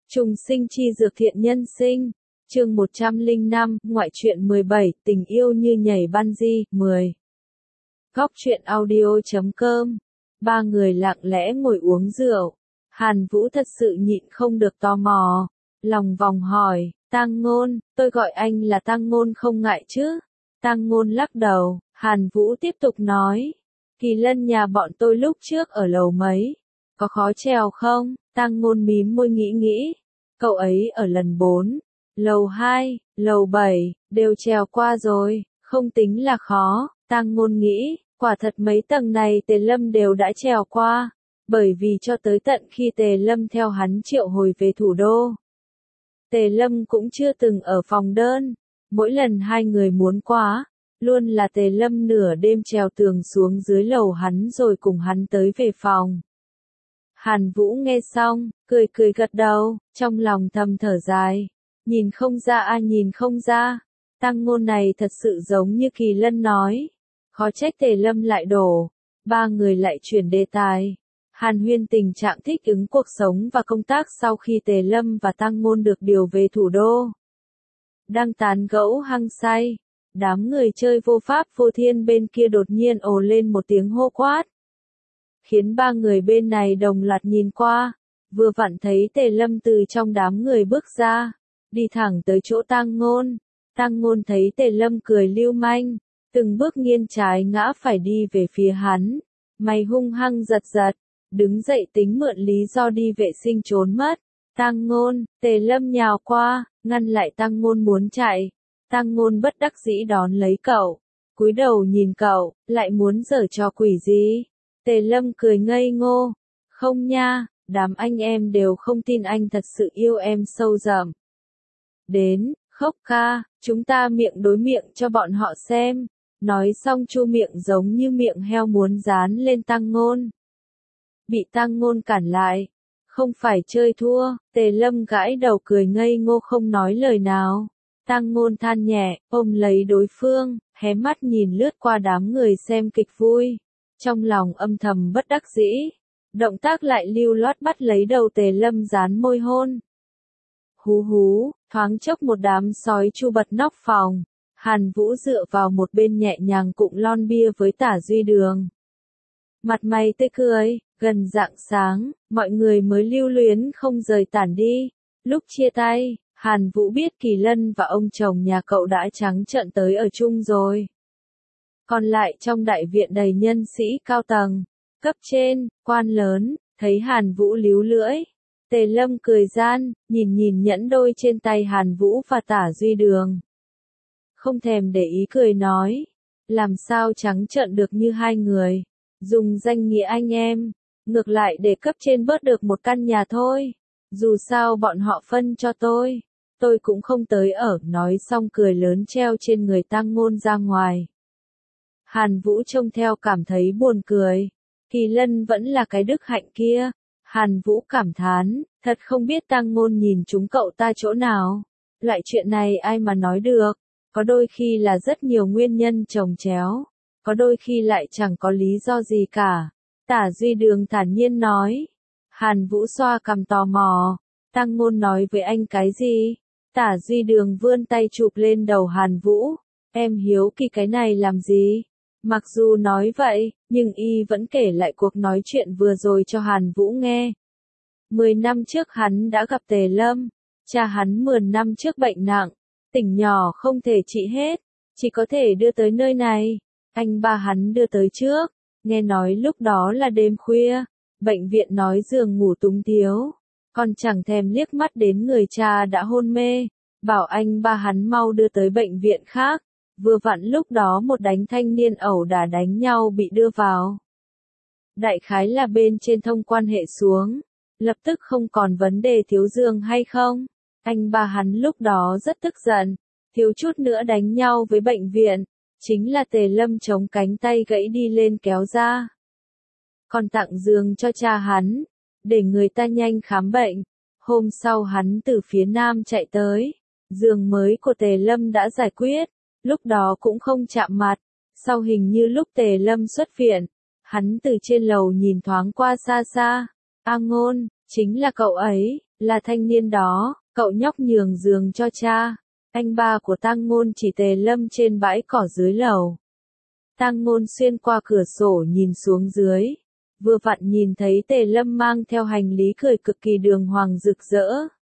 Trùng sinh chi dược thiện nhân sinh. Chương 105, ngoại truyện 17, tình yêu như nhảy bungee, 10. Góc truyện audio.com. Ba người lặng lẽ ngồi uống rượu. Hàn Vũ thật sự nhịn không được tò mò. Lòng vòng hỏi, Tang Ngôn, tôi gọi anh là Tang Ngôn không ngại chứ? Tang Ngôn lắc đầu, Hàn Vũ tiếp tục nói. Kỳ Lân nhà bọn tôi lúc trước ở lầu mấy. Có khó trèo không? Tang Ngôn mím môi nghĩ. Cậu ấy ở lần 4, lầu 2, lầu 7, đều trèo qua rồi, không tính là khó. Tang Ngôn nghĩ, quả thật mấy tầng này Tề Lâm đều đã trèo qua, bởi vì cho tới tận khi Tề Lâm theo hắn triệu hồi về thủ đô, Tề Lâm cũng chưa từng ở phòng đơn, mỗi lần hai người muốn quá, luôn là Tề Lâm nửa đêm trèo tường xuống dưới lầu hắn rồi cùng hắn tới về phòng. Hàn Vũ nghe xong, cười gật đầu, trong lòng thầm thở dài. Nhìn không ra nhìn không ra. Tang Ngôn này thật sự giống như Kỳ Lân nói. Khó trách Tề Lâm lại đổ. Ba người lại chuyển đề tài. Hàn huyên tình trạng thích ứng cuộc sống và công tác sau khi Tề Lâm và Tang Ngôn được điều về thủ đô. Đang tán gẫu hăng say. Đám người chơi vô pháp vô thiên bên kia đột nhiên ồ lên một tiếng hô quát. Khiến ba người bên này đồng loạt nhìn qua, vừa vặn thấy Tề Lâm từ trong đám người bước ra, đi thẳng tới chỗ Tang Ngôn. Tang Ngôn thấy Tề Lâm cười lưu manh, từng bước nghiêng trái ngã phải đi về phía hắn, mày hung hăng giật, đứng dậy tính mượn lý do đi vệ sinh trốn mất. Tang Ngôn, Tề Lâm nhào qua, ngăn lại Tang Ngôn muốn chạy. Tang Ngôn bất đắc dĩ đón lấy cậu, cúi đầu nhìn cậu, lại muốn giở trò quỷ gì? Tề Lâm cười ngây ngô, không nha, đám anh em đều không tin anh thật sự yêu em sâu đậm. Đến, Khốc ca, chúng ta miệng đối miệng cho bọn họ xem. Nói xong chu miệng giống như miệng heo muốn dán lên Tang Ngôn. Bị Tang Ngôn cản lại, không phải chơi thua, Tề Lâm gãi đầu cười ngây ngô không nói lời nào. Tang Ngôn than nhẹ, ôm lấy đối phương, hé mắt nhìn lướt qua đám người xem kịch vui. Trong lòng âm thầm bất đắc dĩ, động tác lại lưu loát bắt lấy đầu Tề Lâm dán môi hôn. Hú, thoáng chốc một đám sói chu bật nóc phòng, Hàn Vũ dựa vào một bên nhẹ nhàng cụng lon bia với Tả Duy Đường. Mặt mày tươi cười, gần rạng sáng, mọi người mới lưu luyến không rời tản đi. Lúc chia tay, Hàn Vũ biết Kỳ Lân và ông chồng nhà cậu đã trắng trợn tới ở chung rồi. Còn lại trong đại viện đầy nhân sĩ cao tầng, cấp trên, quan lớn, thấy Hàn Vũ líu lưỡi. Tề Lâm cười gian, nhìn nhẫn đôi trên tay Hàn Vũ và Tả Duy Đường. Không thèm để ý cười nói, làm sao trắng trợn được như hai người, dùng danh nghĩa anh em, ngược lại để cấp trên bớt được một căn nhà thôi, dù sao bọn họ phân cho tôi cũng không tới ở, nói xong cười lớn treo trên người Tang Ngôn ra ngoài. Hàn Vũ trông theo cảm thấy buồn cười. Kỳ Lân vẫn là cái đức hạnh kia. Hàn Vũ cảm thán, thật không biết Tang Ngôn nhìn chúng cậu ta chỗ nào. Loại chuyện này ai mà nói được. Có đôi khi là rất nhiều nguyên nhân chồng chéo. Có đôi khi lại chẳng có lý do gì cả. Tả Duy Đường thản nhiên nói. Hàn Vũ xoa cằm tò mò. Tang Ngôn nói với anh cái gì? Tả Duy Đường vươn tay chụp lên đầu Hàn Vũ. Em hiếu kỳ cái này làm gì? Mặc dù nói vậy, nhưng y vẫn kể lại cuộc nói chuyện vừa rồi cho Hàn Vũ nghe. 10 năm trước hắn đã gặp Tề Lâm, cha hắn 10 năm trước bệnh nặng, tỉnh nhỏ không thể trị hết, chỉ có thể đưa tới nơi này. Anh ba hắn đưa tới trước, nghe nói lúc đó là đêm khuya, bệnh viện nói giường ngủ túng thiếu, còn chẳng thèm liếc mắt đến người cha đã hôn mê, bảo anh ba hắn mau đưa tới bệnh viện khác. Vừa vặn lúc đó một đánh thanh niên ẩu đả đánh nhau bị đưa vào. Đại khái là bên trên thông quan hệ xuống, lập tức không còn vấn đề thiếu giường hay không. Anh ba hắn lúc đó rất tức giận, thiếu chút nữa đánh nhau với bệnh viện, chính là Tề Lâm chống cánh tay gãy đi lên kéo ra. Còn tặng giường cho cha hắn, để người ta nhanh khám bệnh. Hôm sau hắn từ phía nam chạy tới, giường mới của Tề Lâm đã giải quyết. Lúc đó cũng không chạm mặt, sau hình như lúc Tề Lâm xuất viện, hắn từ trên lầu nhìn thoáng qua xa xa, A Ngôn, chính là cậu ấy, Là thanh niên đó, cậu nhóc nhường giường cho cha. Anh ba của Tang Ngôn chỉ Tề Lâm trên bãi cỏ dưới lầu. Tang Ngôn xuyên qua cửa sổ nhìn xuống dưới. Vừa vặn nhìn thấy Tề Lâm mang theo hành lý cười cực kỳ đường hoàng rực rỡ.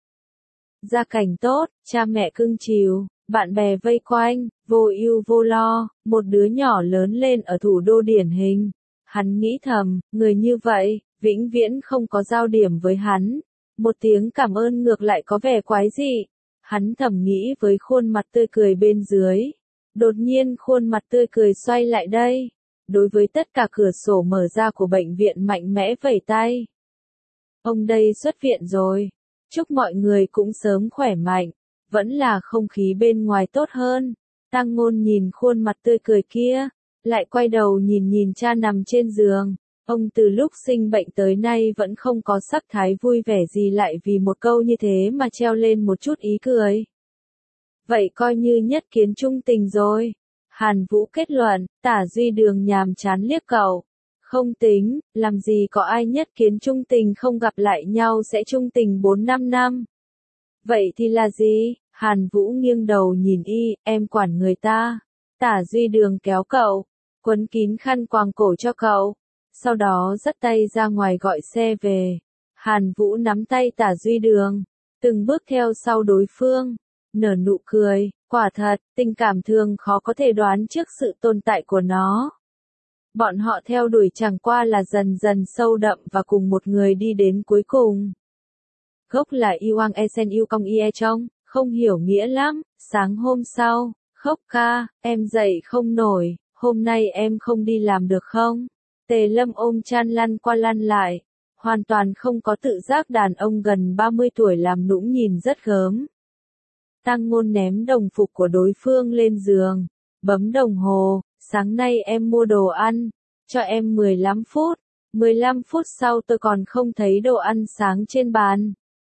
Gia cảnh tốt, cha mẹ cưng chiều, bạn bè vây quanh, vô ưu vô lo, một đứa nhỏ lớn lên ở thủ đô điển hình. Hắn nghĩ thầm, người như vậy, vĩnh viễn không có giao điểm với hắn. Một tiếng cảm ơn ngược lại có vẻ quái dị. Hắn thầm nghĩ với khuôn mặt tươi cười bên dưới. Đột nhiên khuôn mặt tươi cười xoay lại đây. Đối với tất cả cửa sổ mở ra của bệnh viện mạnh mẽ vẩy tay. Ông đây xuất viện rồi. Chúc mọi người cũng sớm khỏe mạnh. Vẫn là không khí bên ngoài tốt hơn. Tang Ngôn nhìn khuôn mặt tươi cười kia. Lại quay đầu nhìn cha nằm trên giường. Ông từ lúc sinh bệnh tới nay vẫn không có sắc thái vui vẻ gì, lại vì một câu như thế mà treo lên một chút ý cười. Vậy coi như nhất kiến trung tình rồi. Hàn Vũ kết luận. Tả Duy Đường nhàm chán liếc cậu. Không tính, làm gì có ai nhất kiến trung tình không gặp lại nhau sẽ trung tình 4-5 năm. Vậy thì là gì? Hàn Vũ nghiêng đầu nhìn y, em quản người ta. Tả Duy Đường kéo cậu, quấn kín khăn quàng cổ cho cậu. Sau đó dắt tay ra ngoài gọi xe về. Hàn Vũ nắm tay Tả Duy Đường, từng bước theo sau đối phương, nở nụ cười. Quả thật, tình cảm thường khó có thể đoán trước sự tồn tại của nó. Bọn họ theo đuổi chẳng qua là dần dần sâu đậm và cùng một người đi đến cuối cùng. Gốc là Iwang Esen Yêu Cong Ie Trong, không hiểu nghĩa lắm. Sáng hôm sau, Khốc ca, em dậy không nổi, hôm nay em không đi làm được không? Tề Lâm ôm chan lăn qua lăn lại, hoàn toàn không có tự giác đàn ông gần 30 tuổi làm nũng nhìn rất gớm. Tang Ngôn ném đồng phục của đối phương lên giường, bấm đồng hồ, sáng nay em mua đồ ăn, cho em 15 phút, 15 phút sau tôi còn không thấy đồ ăn sáng trên bàn.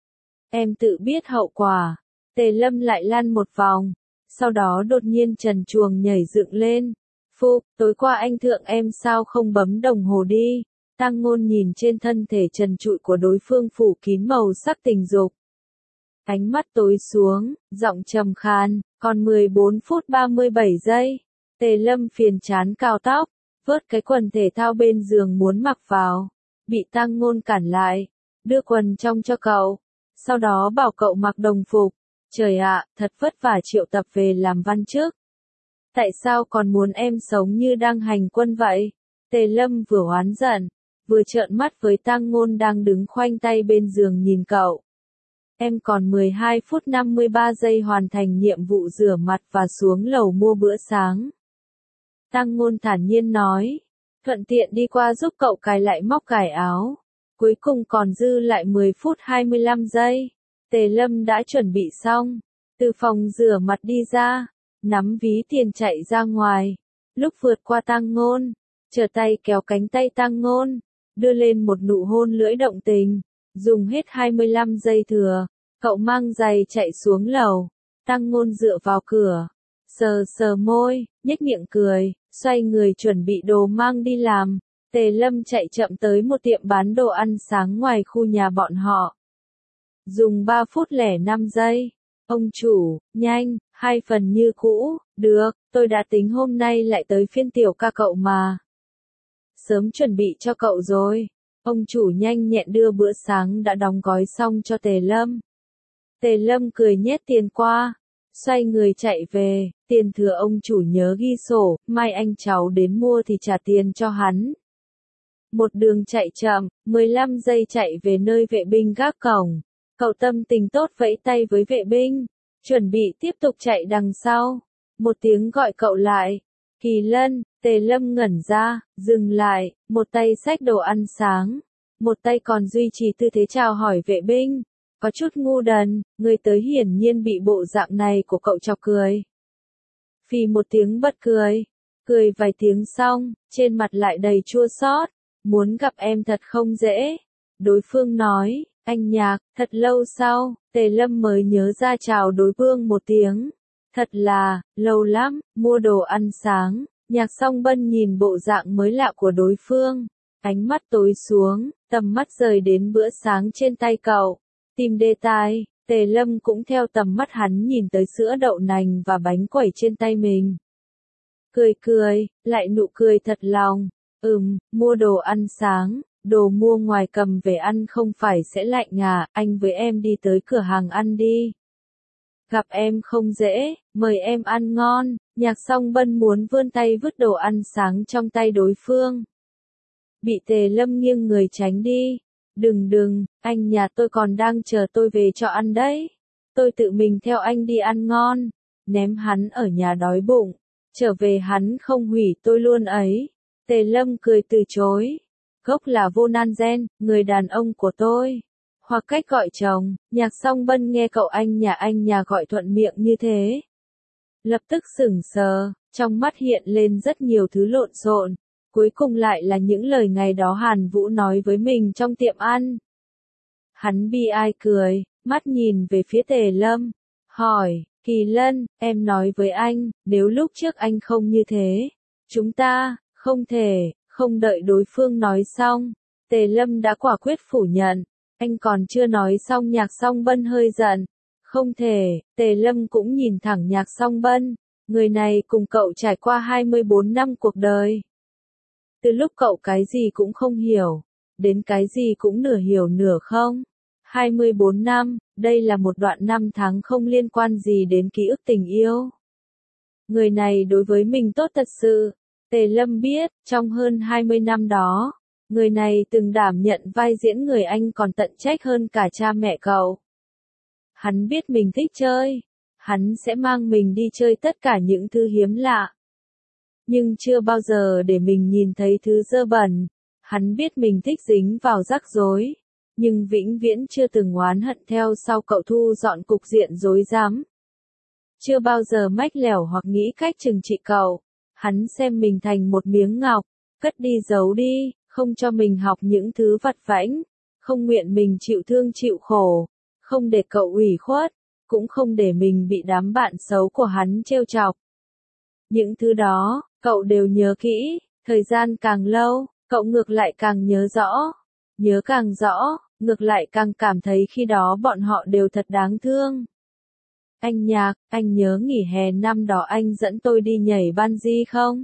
Em tự biết hậu quả. Tề Lâm lại lăn một vòng, sau đó đột nhiên trần truồng nhảy dựng lên. Phụp, tối qua anh thượng em sao không bấm đồng hồ đi? Tang Ngôn nhìn trên thân thể trần trụi của đối phương phủ kín màu sắc tình dục. Ánh mắt tối xuống, giọng trầm khan, còn 14 phút 37 giây. Tề Lâm phiền chán cào tóc, vớt cái quần thể thao bên giường muốn mặc vào. Bị Tang Ngôn cản lại, đưa quần trong cho cậu. Sau đó bảo cậu mặc đồng phục. Trời ạ, thật vất vả triệu tập về làm văn chức. Tại sao còn muốn em sống như đang hành quân vậy? Tề Lâm vừa oán giận, vừa trợn mắt với Tang Ngôn đang đứng khoanh tay bên giường nhìn cậu. Em còn 12 phút 53 giây hoàn thành nhiệm vụ rửa mặt và xuống lầu mua bữa sáng. Tang Ngôn thản nhiên nói, thuận tiện đi qua giúp cậu cài lại móc cài áo. Cuối cùng còn dư lại 10 phút 25 giây. Tề Lâm đã chuẩn bị xong, từ phòng rửa mặt đi ra, nắm ví tiền chạy ra ngoài. Lúc vượt qua Tang Ngôn, trở tay kéo cánh tay Tang Ngôn, đưa lên một nụ hôn lưỡi động tình. Dùng hết 25 giây thừa, cậu mang giày chạy xuống lầu. Tang Ngôn dựa vào cửa, sờ sờ môi, nhếch miệng cười, xoay người chuẩn bị đồ mang đi làm. Tề Lâm chạy chậm tới một tiệm bán đồ ăn sáng ngoài khu nhà bọn họ. Dùng 3 phút 05 giây. Ông chủ, nhanh, 2 phần như cũ, được, tôi đã tính hôm nay lại tới phiên tiểu ca cậu mà. Sớm chuẩn bị cho cậu rồi. Ông chủ nhanh nhẹn đưa bữa sáng đã đóng gói xong cho Tề Lâm. Tề Lâm cười nhét tiền qua, xoay người chạy về, tiền thừa ông chủ nhớ ghi sổ, mai anh cháu đến mua thì trả tiền cho hắn. Một đường chạy chậm, 15 giây chạy về nơi vệ binh gác cổng. Cậu tâm tình tốt vẫy tay với vệ binh, chuẩn bị tiếp tục chạy đằng sau. Một tiếng gọi cậu lại. Kỳ Lân. Tề Lâm ngẩn ra, dừng lại, một tay xách đồ ăn sáng, một tay còn duy trì tư thế chào hỏi vệ binh. Có chút ngu đần, người tới hiển nhiên bị bộ dạng này của cậu chọc cười. Phì một tiếng bật cười. Cười vài tiếng xong, trên mặt lại đầy chua xót. Muốn gặp em thật không dễ. Đối phương nói, anh Nhạc, thật lâu sau, Tề Lâm mới nhớ ra chào đối phương một tiếng. Thật là, lâu lắm, mua đồ ăn sáng. Nhạc Song Bân nhìn bộ dạng mới lạ của đối phương. Ánh mắt tối xuống, tầm mắt rời đến bữa sáng trên tay cậu. Tìm đề tài, Tề Lâm cũng theo tầm mắt hắn nhìn tới sữa đậu nành và bánh quẩy trên tay mình. Cười cười, lại nụ cười thật lòng. Mua đồ ăn sáng, đồ mua ngoài cầm về ăn không phải sẽ lạnh à, anh với em đi tới cửa hàng ăn đi. Gặp em không dễ, mời em ăn ngon, Nhạc Song Bân muốn vươn tay vứt đồ ăn sáng trong tay đối phương. Bị Tề Lâm nghiêng người tránh đi. Đừng, anh nhà tôi còn đang chờ tôi về cho ăn đấy. Tôi tự mình theo anh đi ăn ngon. Ném hắn ở nhà đói bụng. Trở về hắn không hủy tôi luôn ấy. Tề Lâm cười từ chối. Gốc là vô nan gen, người đàn ông của tôi. Hoặc cách gọi chồng, Nhạc Song Bân nghe cậu anh nhà gọi thuận miệng như thế. Lập tức sững sờ, trong mắt hiện lên rất nhiều thứ lộn xộn. Cuối cùng lại là những lời ngày đó Hàn Vũ nói với mình trong tiệm ăn. Hắn bi ai cười, mắt nhìn về phía Tề Lâm. Hỏi, Kỳ Lân, em nói với anh, nếu lúc trước anh không như thế, chúng ta, không thể, không đợi đối phương nói xong. Tề Lâm đã quả quyết phủ nhận. Anh còn chưa nói xong Nhạc Song Bân hơi giận. Không thể, Tề Lâm cũng nhìn thẳng Nhạc Song Bân. Người này cùng cậu trải qua 24 năm cuộc đời. Từ lúc cậu cái gì cũng không hiểu, đến cái gì cũng nửa hiểu nửa không. 24 năm, đây là một đoạn năm tháng không liên quan gì đến ký ức tình yêu. Người này đối với mình tốt thật sự. Tề Lâm biết, trong hơn 20 năm đó, người này từng đảm nhận vai diễn người anh còn tận trách hơn cả cha mẹ cậu. Hắn biết mình thích chơi. Hắn sẽ mang mình đi chơi tất cả những thứ hiếm lạ. Nhưng chưa bao giờ để mình nhìn thấy thứ dơ bẩn. Hắn biết mình thích dính vào rắc rối. Nhưng vĩnh viễn chưa từng oán hận theo sau cậu thu dọn cục diện rối rắm. Chưa bao giờ mách lẻo hoặc nghĩ cách trừng trị cậu. Hắn xem mình thành một miếng ngọc, cất đi giấu đi, không cho mình học những thứ vặt vãnh, không nguyện mình chịu thương chịu khổ, không để cậu ủy khuất, cũng không để mình bị đám bạn xấu của hắn trêu chọc. Những thứ đó, cậu đều nhớ kỹ, thời gian càng lâu, cậu ngược lại càng nhớ rõ. Nhớ càng rõ, ngược lại càng cảm thấy khi đó bọn họ đều thật đáng thương. Anh Nhạc, anh nhớ nghỉ hè năm đó anh dẫn tôi đi nhảy bungee không?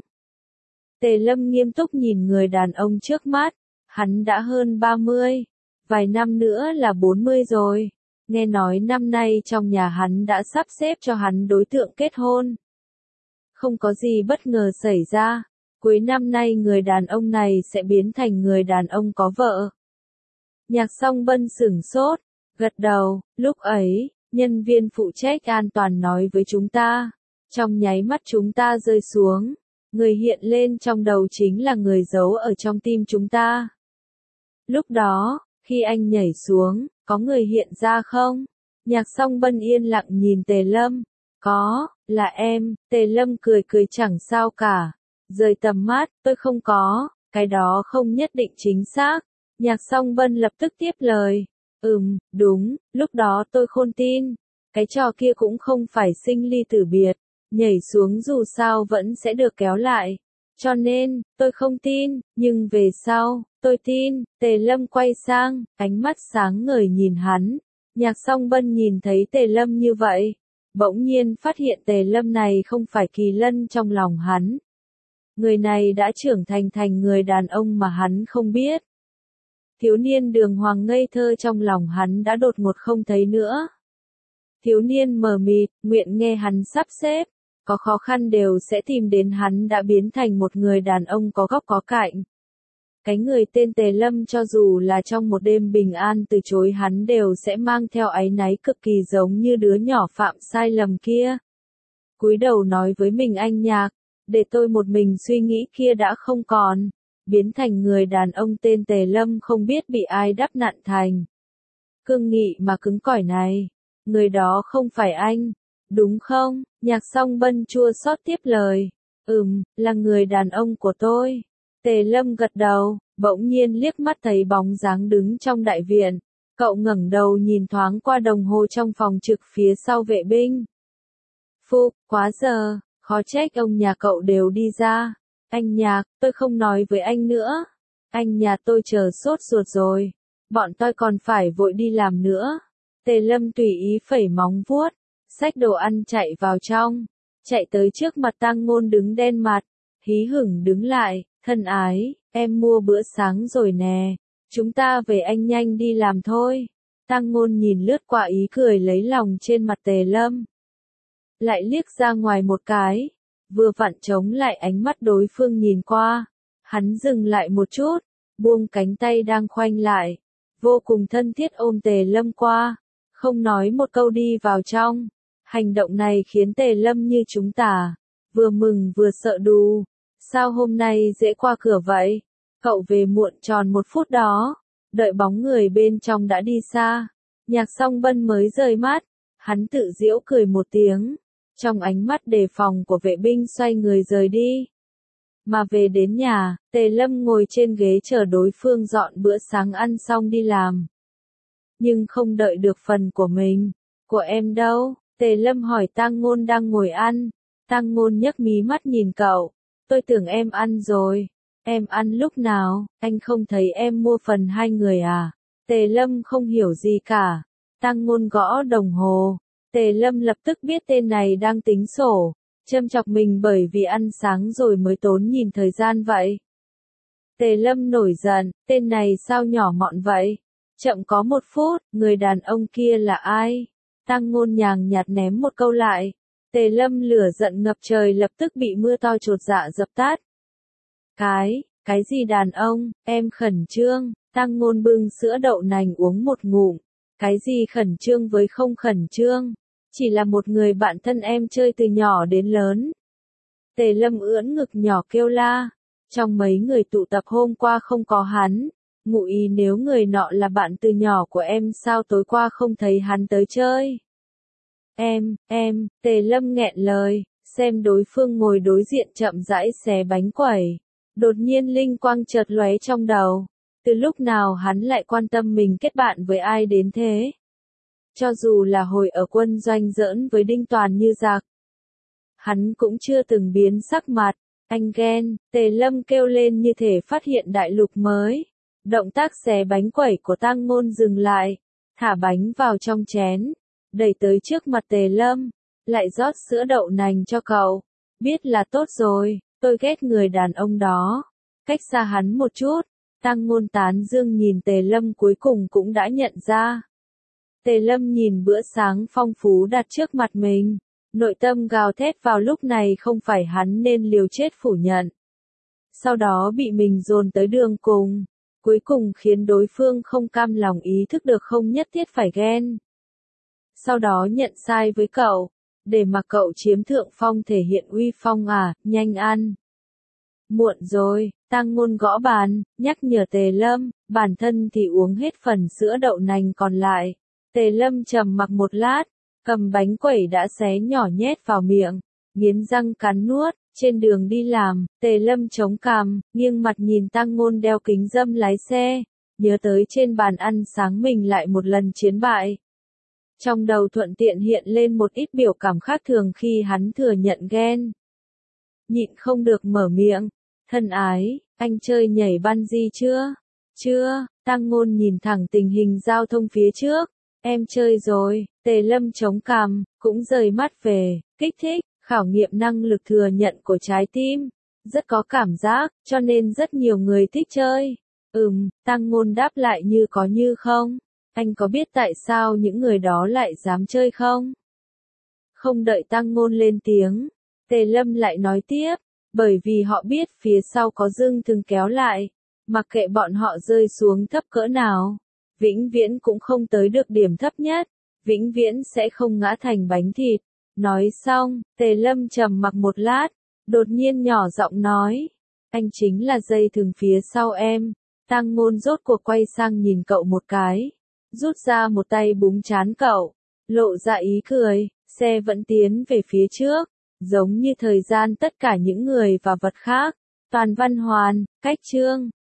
Tề Lâm nghiêm túc nhìn người đàn ông trước mắt, hắn đã hơn 30, vài năm nữa là 40 rồi. Nghe nói năm nay trong nhà hắn đã sắp xếp cho hắn đối tượng kết hôn. Không có gì bất ngờ xảy ra, cuối năm nay người đàn ông này sẽ biến thành người đàn ông có vợ. Nhạc Song Bân sửng sốt, gật đầu, lúc ấy, nhân viên phụ trách an toàn nói với chúng ta. Trong nháy mắt chúng ta rơi xuống, người hiện lên trong đầu chính là người giấu ở trong tim chúng ta. Lúc đó, khi anh nhảy xuống, có người hiện ra không? Nhạc Song Bân yên lặng nhìn Tề Lâm. Có, là em. Tề Lâm cười cười chẳng sao cả. Rời tầm mắt, tôi không có, cái đó không nhất định chính xác. Nhạc Song Bân lập tức tiếp lời. Đúng, lúc đó tôi không tin. Cái trò kia cũng không phải sinh ly tử biệt. Nhảy xuống dù sao vẫn sẽ được kéo lại. Cho nên, tôi không tin, nhưng về sau, tôi tin. Tề Lâm quay sang, ánh mắt sáng ngời nhìn hắn. Nhạc Song Bân nhìn thấy Tề Lâm như vậy. Bỗng nhiên phát hiện Tề Lâm này không phải Kỳ Lân trong lòng hắn. Người này đã trưởng thành người đàn ông mà hắn không biết. Thiếu niên đường hoàng ngây thơ trong lòng hắn đã đột ngột không thấy nữa. Thiếu niên mờ mịt, nguyện nghe hắn sắp xếp, có khó khăn đều sẽ tìm đến hắn đã biến thành một người đàn ông có góc có cạnh. Cái người tên Tề Lâm cho dù là trong một đêm bình an từ chối hắn đều sẽ mang theo áy náy cực kỳ giống như đứa nhỏ phạm sai lầm kia. Cúi đầu nói với mình anh Nhạc, để tôi một mình suy nghĩ kia đã không còn. Biến thành người đàn ông tên Tề Lâm không biết bị ai đắp nặn thành. Cương nghị mà cứng cỏi này. Người đó không phải anh. Đúng không? Nhạc Song Bân chua xót tiếp lời. Là người đàn ông của tôi. Tề Lâm gật đầu, bỗng nhiên liếc mắt thấy bóng dáng đứng trong đại viện. Cậu ngẩng đầu nhìn thoáng qua đồng hồ trong phòng trực phía sau vệ binh. Phụp, quá giờ, khó trách ông nhà cậu đều đi ra. Anh Nhạc, tôi không nói với anh nữa. Anh nhà tôi chờ sốt ruột rồi. Bọn tôi còn phải vội đi làm nữa. Tề Lâm tùy ý phẩy móng vuốt, xách đồ ăn chạy vào trong, chạy tới trước mặt Tang Ngôn đứng đen mặt, hí hửng đứng lại, thân ái, em mua bữa sáng rồi nè, chúng ta về anh nhanh đi làm thôi. Tang Ngôn nhìn lướt qua ý cười lấy lòng trên mặt Tề Lâm, lại liếc ra ngoài một cái, vừa vặn chống lại ánh mắt đối phương nhìn qua, hắn dừng lại một chút, buông cánh tay đang khoanh lại, vô cùng thân thiết ôm Tề Lâm qua, không nói một câu đi vào trong. Hành động này khiến Tề Lâm như trúng tà, vừa mừng vừa sợ đù. Sao hôm nay dễ qua cửa vậy? Cậu về muộn tròn 1 phút đó. Đợi bóng người bên trong đã đi xa. Nhạc Song Bân mới rời mắt. Hắn tự giễu cười một tiếng. Trong ánh mắt đề phòng của vệ binh xoay người rời đi. Mà về đến nhà, Tề Lâm ngồi trên ghế chờ đối phương dọn bữa sáng ăn xong đi làm. Nhưng không đợi được phần của mình. Của em đâu? Tề Lâm hỏi Tang Ngôn đang ngồi ăn. Tang Ngôn nhấc mí mắt nhìn cậu. Tôi tưởng em ăn rồi. Em ăn lúc nào? Anh không thấy em mua phần 2 người à? Tề Lâm không hiểu gì cả. Tang Ngôn gõ đồng hồ. Tề Lâm lập tức biết tên này đang tính sổ. Châm chọc mình bởi vì ăn sáng rồi mới tốn nhìn thời gian vậy. Tề Lâm nổi giận. Tên này sao nhỏ mọn vậy? Chậm có 1 phút. Người đàn ông kia là ai? Tang Ngôn nhàn nhạt ném một câu lại. Tề Lâm lửa giận ngập trời lập tức bị mưa to chột dạ dập tắt. Cái gì đàn ông, em khẩn trương. Tang Ngôn bưng sữa đậu nành uống một ngụm. Cái gì khẩn trương với không khẩn trương? Chỉ là một người bạn thân em chơi từ nhỏ đến lớn. Tề Lâm ưỡn ngực nhỏ kêu la. Trong mấy người tụ tập hôm qua không có hắn. Ngụ ý nếu người nọ là bạn từ nhỏ của em sao tối qua không thấy hắn tới chơi. Tề Lâm nghẹn lời, xem đối phương ngồi đối diện chậm rãi xé bánh quẩy. Đột nhiên linh quang chợt lóe trong đầu. Từ lúc nào hắn lại quan tâm mình kết bạn với ai đến thế? Cho dù là hồi ở quân doanh giỡn với Đinh Toàn như giặc. Hắn cũng chưa từng biến sắc mặt. Anh ghen, Tề Lâm kêu lên như thể phát hiện đại lục mới. Động tác xé bánh quẩy của Tang Ngôn dừng lại, thả bánh vào trong chén, đẩy tới trước mặt Tề Lâm, lại rót sữa đậu nành cho cậu. Biết là tốt rồi, tôi ghét người đàn ông đó. Cách xa hắn một chút, Tang Ngôn tán dương nhìn Tề Lâm cuối cùng cũng đã nhận ra. Tề Lâm nhìn bữa sáng phong phú đặt trước mặt mình, nội tâm gào thét vào lúc này không phải hắn nên liều chết phủ nhận. Sau đó bị mình dồn tới đường cùng. Cuối cùng khiến đối phương không cam lòng ý thức được không nhất thiết phải ghen. Sau đó nhận sai với cậu, để mà cậu chiếm thượng phong thể hiện uy phong à, nhanh ăn. Muộn rồi, Tang Ngôn gõ bàn, nhắc nhở Tề Lâm, bản thân thì uống hết phần sữa đậu nành còn lại. Tề Lâm trầm mặc một lát, cầm bánh quẩy đã xé nhỏ nhét vào miệng, nghiến răng cắn nuốt. Trên đường đi làm, Tề Lâm chống cằm, nghiêng mặt nhìn Tang Ngôn đeo kính râm lái xe, nhớ tới trên bàn ăn sáng mình lại một lần chiến bại. Trong đầu thuận tiện hiện lên một ít biểu cảm khác thường khi hắn thừa nhận ghen. Nhịn không được mở miệng, thân ái, anh chơi nhảy bungee chưa? Chưa, Tang Ngôn nhìn thẳng tình hình giao thông phía trước, em chơi rồi. Tề Lâm chống cằm, cũng rời mắt về, kích thích. Khảo nghiệm năng lực thừa nhận của trái tim, rất có cảm giác, cho nên rất nhiều người thích chơi. Tang Ngôn đáp lại như có như không. Anh có biết tại sao những người đó lại dám chơi không? Không đợi Tang Ngôn lên tiếng, Tề Lâm lại nói tiếp, bởi vì họ biết phía sau có dưng thường kéo lại, mặc kệ bọn họ rơi xuống thấp cỡ nào, vĩnh viễn cũng không tới được điểm thấp nhất, vĩnh viễn sẽ không ngã thành bánh thịt. Nói xong, Tề Lâm trầm mặc một lát, đột nhiên nhỏ giọng nói, anh chính là dây thừng phía sau em. Tang Ngôn rốt cuộc quay sang nhìn cậu một cái, rút ra một tay búng trán cậu, lộ ra ý cười, xe vẫn tiến về phía trước, giống như thời gian tất cả những người và vật khác. Toàn Văn Hoàn, cách chương